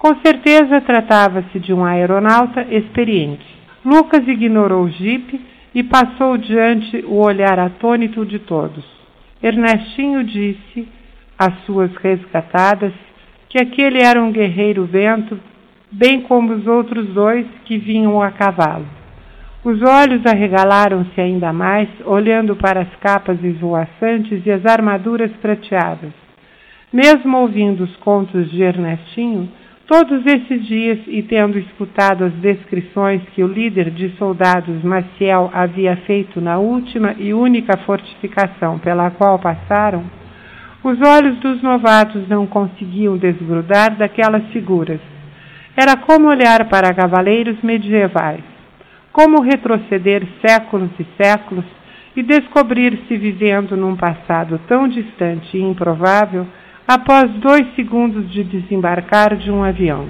Com certeza tratava-se de um aeronauta experiente. Lucas ignorou o jipe e passou diante o olhar atônito de todos. Ernestinho disse às suas resgatadas que aquele era um guerreiro vento, bem como os outros dois que vinham a cavalo. Os olhos arregalaram-se ainda mais, olhando para as capas esvoaçantes e as armaduras prateadas. Mesmo ouvindo os contos de Ernestinho, todos esses dias e tendo escutado as descrições que o líder de soldados Maciel havia feito na última e única fortificação pela qual passaram, os olhos dos novatos não conseguiam desgrudar daquelas figuras. Era como olhar para cavaleiros medievais, como retroceder séculos e séculos e descobrir-se vivendo num passado tão distante e improvável após 2 segundos de desembarcar de um avião.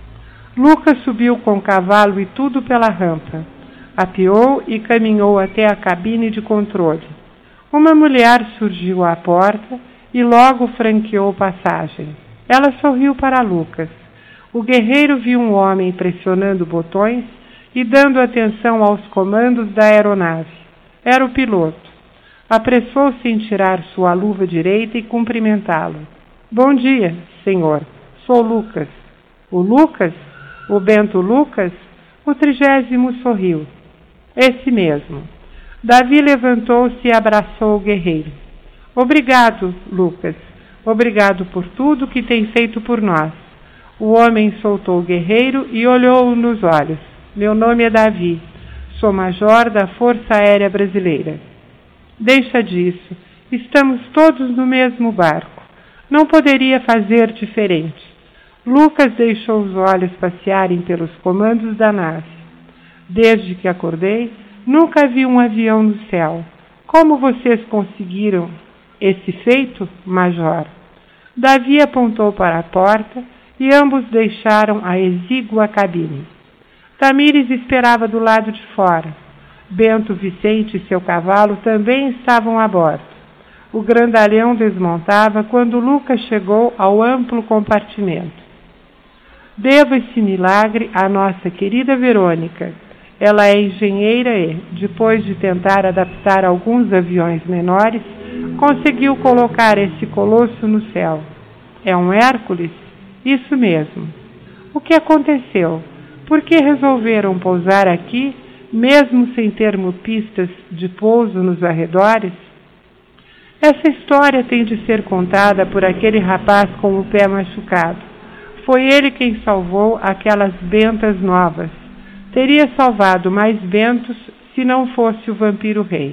Lucas subiu com o cavalo e tudo pela rampa, apeou e caminhou até a cabine de controle. Uma mulher surgiu à porta e logo franqueou passagem. Ela sorriu para Lucas. O guerreiro viu um homem pressionando botões e dando atenção aos comandos da aeronave. Era o piloto. Apressou-se em tirar sua luva direita e cumprimentá-lo. Bom dia, senhor. Sou Lucas. O Lucas? O Bento Lucas? O 30º sorriu. Esse mesmo. Davi levantou-se e abraçou o guerreiro. Obrigado, Lucas. Obrigado por tudo que tem feito por nós. O homem soltou o guerreiro e olhou-o nos olhos. Meu nome é Davi. Sou major da Força Aérea Brasileira. Deixa disso. Estamos todos no mesmo barco. Não poderia fazer diferente. Lucas deixou os olhos passearem pelos comandos da nave. Desde que acordei, nunca vi um avião no céu. Como vocês conseguiram esse feito, major? Davi apontou para a porta e ambos deixaram a exígua cabine. Tamires esperava do lado de fora. Bento Vicente e seu cavalo também estavam a bordo. O grandalhão desmontava quando Lucas chegou ao amplo compartimento. Devo esse milagre à nossa querida Verônica. Ela é engenheira e, depois de tentar adaptar alguns aviões menores, conseguiu colocar esse colosso no céu. É um Hércules? Isso mesmo. O que aconteceu? Por que resolveram pousar aqui, mesmo sem termos pistas de pouso nos arredores? Essa história tem de ser contada por aquele rapaz com o pé machucado. Foi ele quem salvou aquelas bentas novas. Teria salvado mais bentos se não fosse o vampiro rei.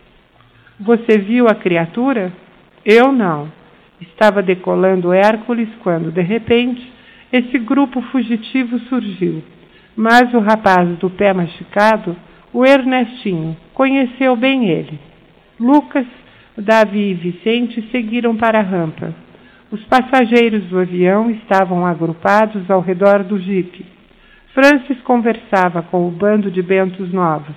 Você viu a criatura? Eu não. Estava decolando Hércules quando, de repente, esse grupo fugitivo surgiu. Mas o rapaz do pé machucado, o Ernestinho, conheceu bem ele. Lucas, Davi e Vicente seguiram para a rampa. Os passageiros do avião estavam agrupados ao redor do jipe. Francis conversava com o bando de bentos novos.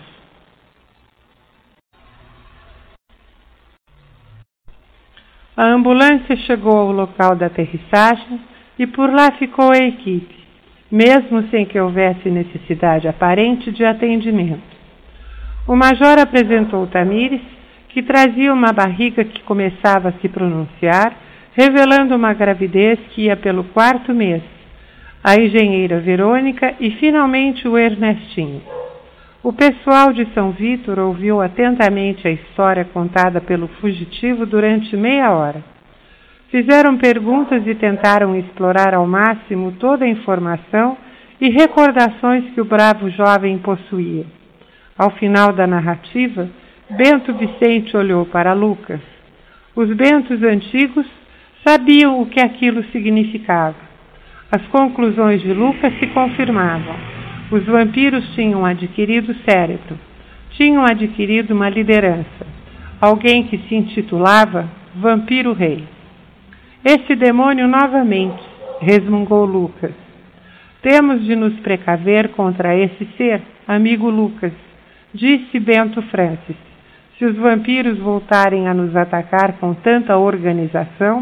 A ambulância chegou ao local da aterrissagem e por lá ficou a equipe, mesmo sem que houvesse necessidade aparente de atendimento. O major apresentou Tamires, que trazia uma barriga que começava a se pronunciar, revelando uma gravidez que ia pelo 4º mês, a engenheira Verônica e finalmente o Ernestinho. O pessoal de São Vítor ouviu atentamente a história contada pelo fugitivo durante meia hora. Fizeram perguntas e tentaram explorar ao máximo toda a informação e recordações que o bravo jovem possuía. Ao final da narrativa, Bento Vicente olhou para Lucas. Os bentos antigos sabiam o que aquilo significava. As conclusões de Lucas se confirmavam. Os vampiros tinham adquirido cérebro, tinham adquirido uma liderança, alguém que se intitulava Vampiro Rei. Esse demônio novamente, resmungou Lucas. Temos de nos precaver contra esse ser, amigo Lucas, disse Bento Francis. Se os vampiros voltarem a nos atacar com tanta organização,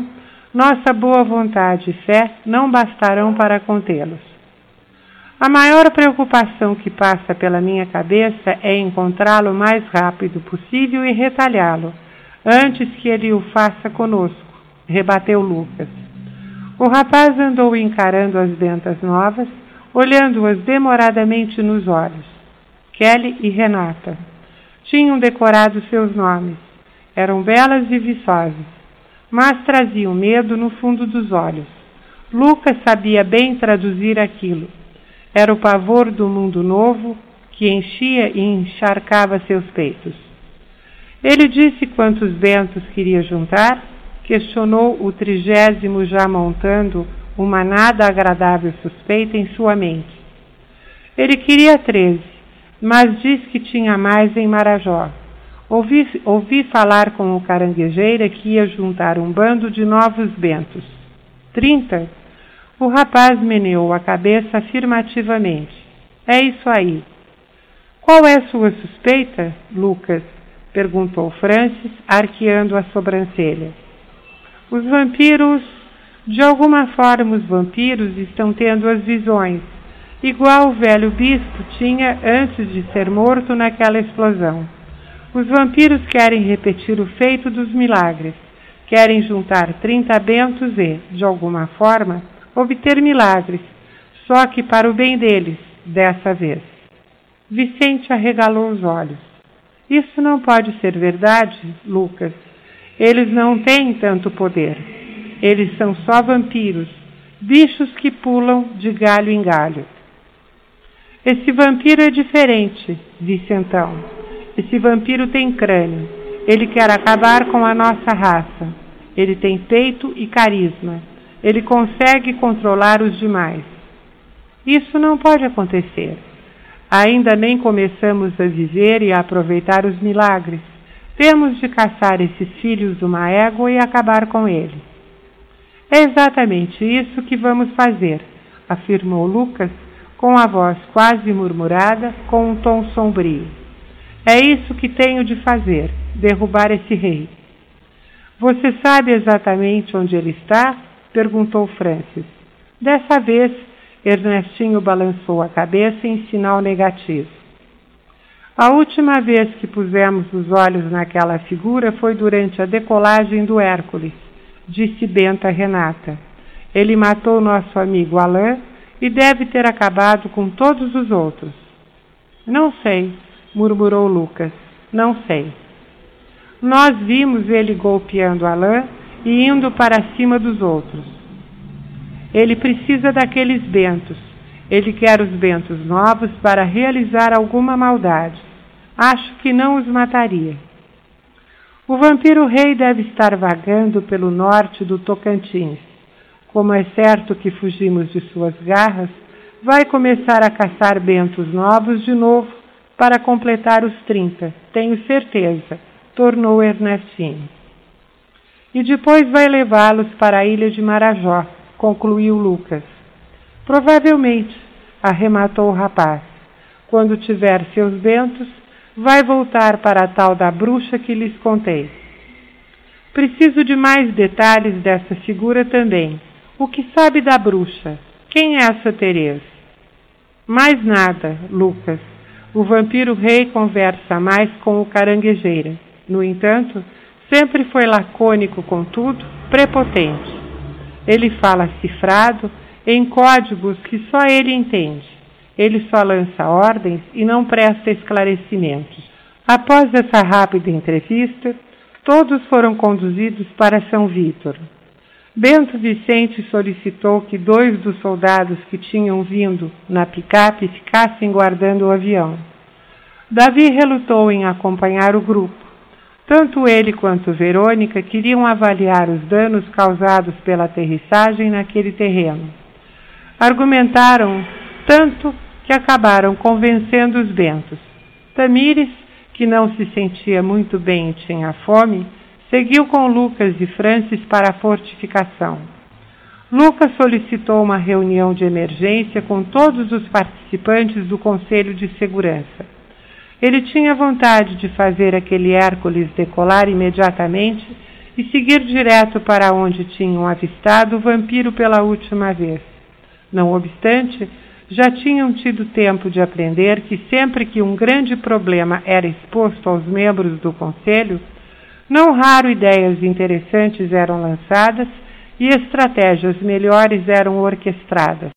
Nossa boa vontade e fé não bastarão para contê-los. A maior preocupação que passa pela minha cabeça é encontrá-lo o mais rápido possível e retalhá-lo, antes que ele o faça conosco, rebateu Lucas. O rapaz andou encarando as bentas novas, olhando-as demoradamente nos olhos. Kelly e Renata. Tinham decorado seus nomes. Eram belas e viçosas, mas traziam medo no fundo dos olhos. Lucas sabia bem traduzir aquilo. Era o pavor do mundo novo que enchia e encharcava seus peitos. Ele disse quantos bentos queria juntar, questionou o 30º já montando uma nada agradável suspeita em sua mente. Ele queria 13, mas disse que tinha mais em Marajó. Ouvi falar com o caranguejeira que ia juntar um bando de novos bentos. 30? O rapaz meneou a cabeça afirmativamente. É isso aí. Qual é sua suspeita, Lucas? Perguntou Francis, arqueando a sobrancelha. Os vampiros... De alguma forma os vampiros estão tendo as visões, igual o velho bispo tinha antes de ser morto naquela explosão. Os vampiros querem repetir o feito dos milagres, querem juntar 30 bentos e, de alguma forma, obter milagres, só que para o bem deles, dessa vez. Vicente arregalou os olhos. Isso não pode ser verdade, Lucas. Eles não têm tanto poder. Eles são só vampiros, bichos que pulam de galho em galho. Esse vampiro é diferente, disse então. Esse vampiro tem crânio. Ele quer acabar com a nossa raça. Ele tem peito e carisma. Ele consegue controlar os demais. Isso não pode acontecer. Ainda nem começamos a viver e a aproveitar os milagres. Temos de caçar esses filhos de uma égua e acabar com eles. É exatamente isso que vamos fazer, afirmou Lucas, com a voz quase murmurada, com um tom sombrio. É isso que tenho de fazer, derrubar esse rei. Você sabe exatamente onde ele está? Perguntou Francis. Dessa vez, Ernestinho balançou a cabeça em sinal negativo. A última vez que pusemos os olhos naquela figura foi durante a decolagem do Hércules, disse Benta Renata. Ele matou nosso amigo Alain e deve ter acabado com todos os outros. Não sei, murmurou Lucas. Não sei. Nós vimos ele golpeando Alain e indo para cima dos outros. Ele precisa daqueles bentos. Ele quer os bentos novos para realizar alguma maldade. Acho que não os mataria. O vampiro rei deve estar vagando pelo norte do Tocantins. Como é certo que fugimos de suas garras, vai começar a caçar bentos novos de novo para completar os 30, tenho certeza, tornou Ernestinho. E depois vai levá-los para a ilha de Marajó, concluiu Lucas. Provavelmente, arrematou o rapaz. Quando tiver seus bentos, vai voltar para a tal da bruxa que lhes contei. Preciso de mais detalhes dessa figura também. O que sabe da bruxa? Quem é essa Teresa? Mais nada, Lucas. O vampiro rei conversa mais com o caranguejeira. No entanto, sempre foi lacônico com tudo, prepotente. Ele fala cifrado, em códigos que só ele entende. Ele só lança ordens e não presta esclarecimentos. Após essa rápida entrevista, todos foram conduzidos para São Vítor. Bento Vicente solicitou que 2 dos soldados que tinham vindo na picape ficassem guardando o avião. Davi relutou em acompanhar o grupo. Tanto ele quanto Verônica queriam avaliar os danos causados pela aterrissagem naquele terreno. Argumentaram tanto que acabaram convencendo os bentos. Tamires, que não se sentia muito bem e tinha fome, seguiu com Lucas e Francis para a fortificação. Lucas solicitou uma reunião de emergência com todos os participantes do Conselho de Segurança. Ele tinha vontade de fazer aquele Hércules decolar imediatamente e seguir direto para onde tinham avistado o vampiro pela última vez. Não obstante, já tinham tido tempo de aprender que sempre que um grande problema era exposto aos membros do conselho, não raro ideias interessantes eram lançadas e estratégias melhores eram orquestradas.